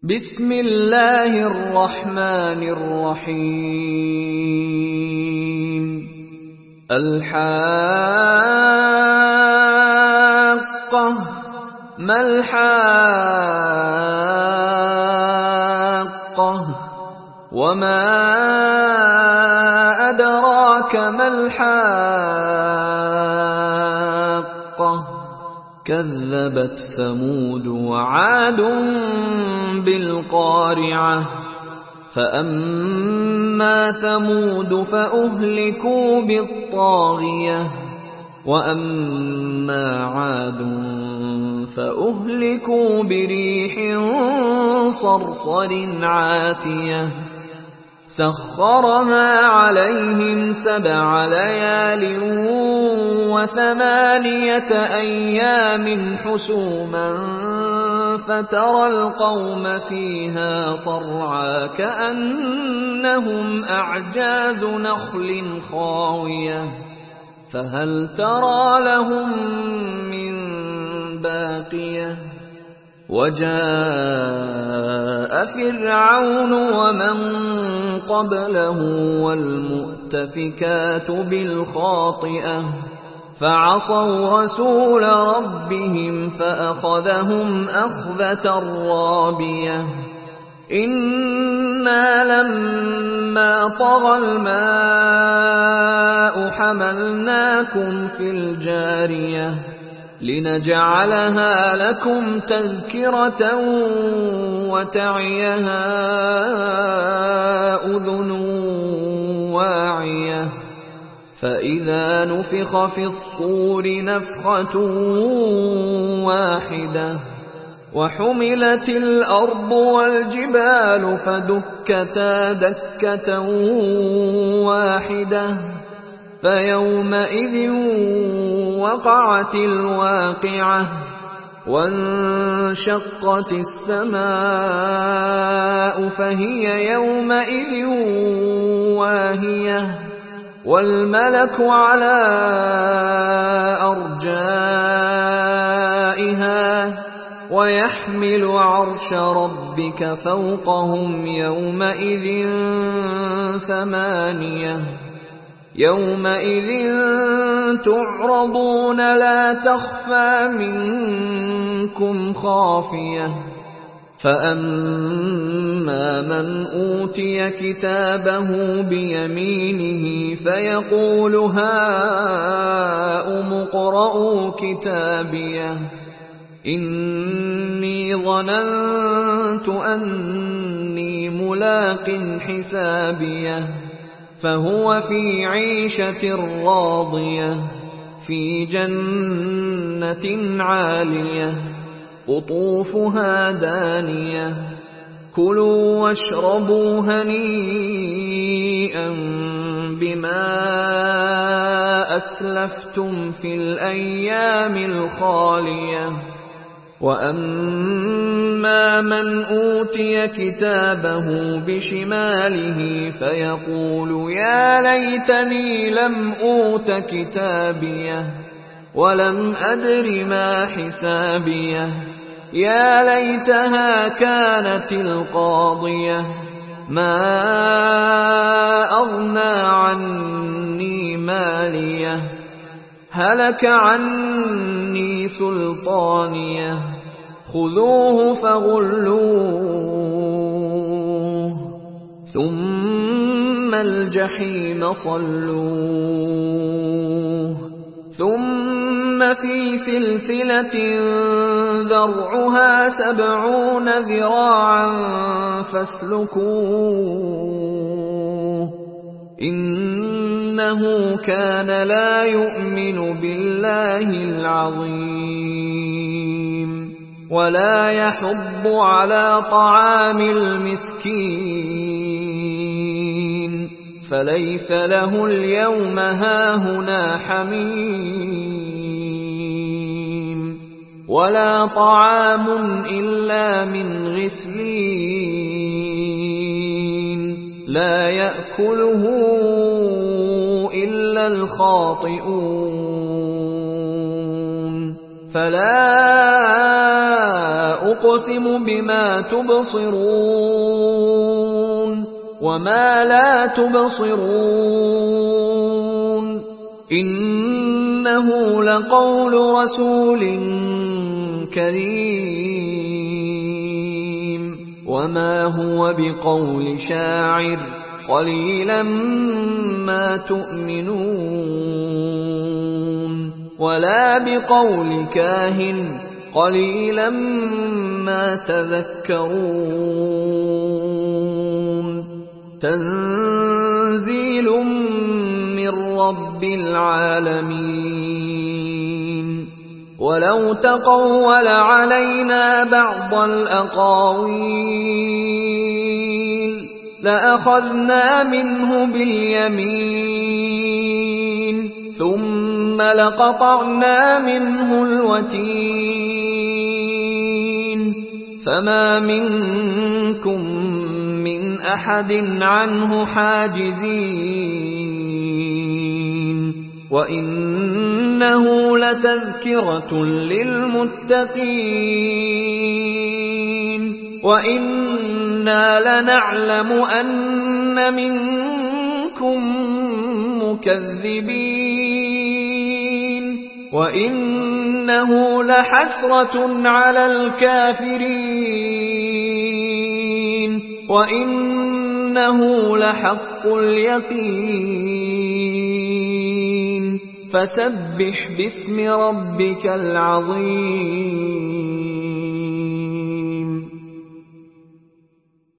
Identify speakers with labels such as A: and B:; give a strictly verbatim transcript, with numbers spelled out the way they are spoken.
A: بسم الله الرحمن الرحيم الحاقة ما الحاقة وما أدراك ما الحاقة كذبت ثمود وعاد بالقارعة فأما ثمود فأهلكوا بالطاغية وأما عاد فأهلكوا بريح صرصر عاتية سخرها عليهم سبع ليال وثمانية أيام حسوما فترى القوم فيها صرعى كأنهم أعجاز نخل خاوية فهل ترى لهم من باقية وجاء فرعون ومن قبله والمؤتفكات بالخاطئة فعصوا رسول ربهم فأخذهم أخذة رابية إنا لما طغى الماء حملناكم في الجارية لنجعلها لكم تذكرة وتعيها أذن واعية فإذا نفخ في الصور نفخة واحدة وحملت الأرض والجبال فدكتا دكة واحدة فيومئذ وقعت الواقعة وانشقت السماء فهي يومئذ واهية والملك على أرجائها ويحمل عرش ربك فوقهم يومئذ ثمانية يومئذ تعرضون لا تخفى منكم خافية فأما من أوتي كتابه بيمينه فيقول هاؤم اقرءوا كتابيه إني ظننت أني ملاق حسابيه فهو في عيشة راضية في جنة عالية قطوفها دانية كلوا واشربوا هنيئا بما أسلفتم في الأيام الخالية وأما من أوتي كتابه بشماله فيقول يا ليتني لم أوت كتابيه ولم أدر ما حسابيه يا ليتها كانت القاضية ما أغنى عني ماليه هلك عني سلطانيه خذوه فغلوه ثم الجحيم صلوه ثم في سلسلة ذرعها سبعون ذراعا فاسلكوه إنه كان لا يؤمن بالله العظيم ولا يحض على طعام المسكين فليس له اليوم هاهنا حميم ولا طعام إلا من غسلين لا يأكله إلا الخاطئون فلا أقسم بما تبصرون وما لا تبصرون إنه لقول رسول كريم وما هو بقول شاعر قليلا ما تؤمنون ولا بقول كاهن قليلا ما تذكرون تنزيل من رب العالمين ولو تقول علينا بعض الأقاويل لأخذنا منه باليمين ثم لقطعنا منه الوتين فما منكم من أحد عنه حاجزين وإنه لتذكرة للمتقين وإنا لنعلم أن منكم مكذبين وإنه لحسرة على الكافرين وإنه لحق اليقين فسبح باسم ربك العظيم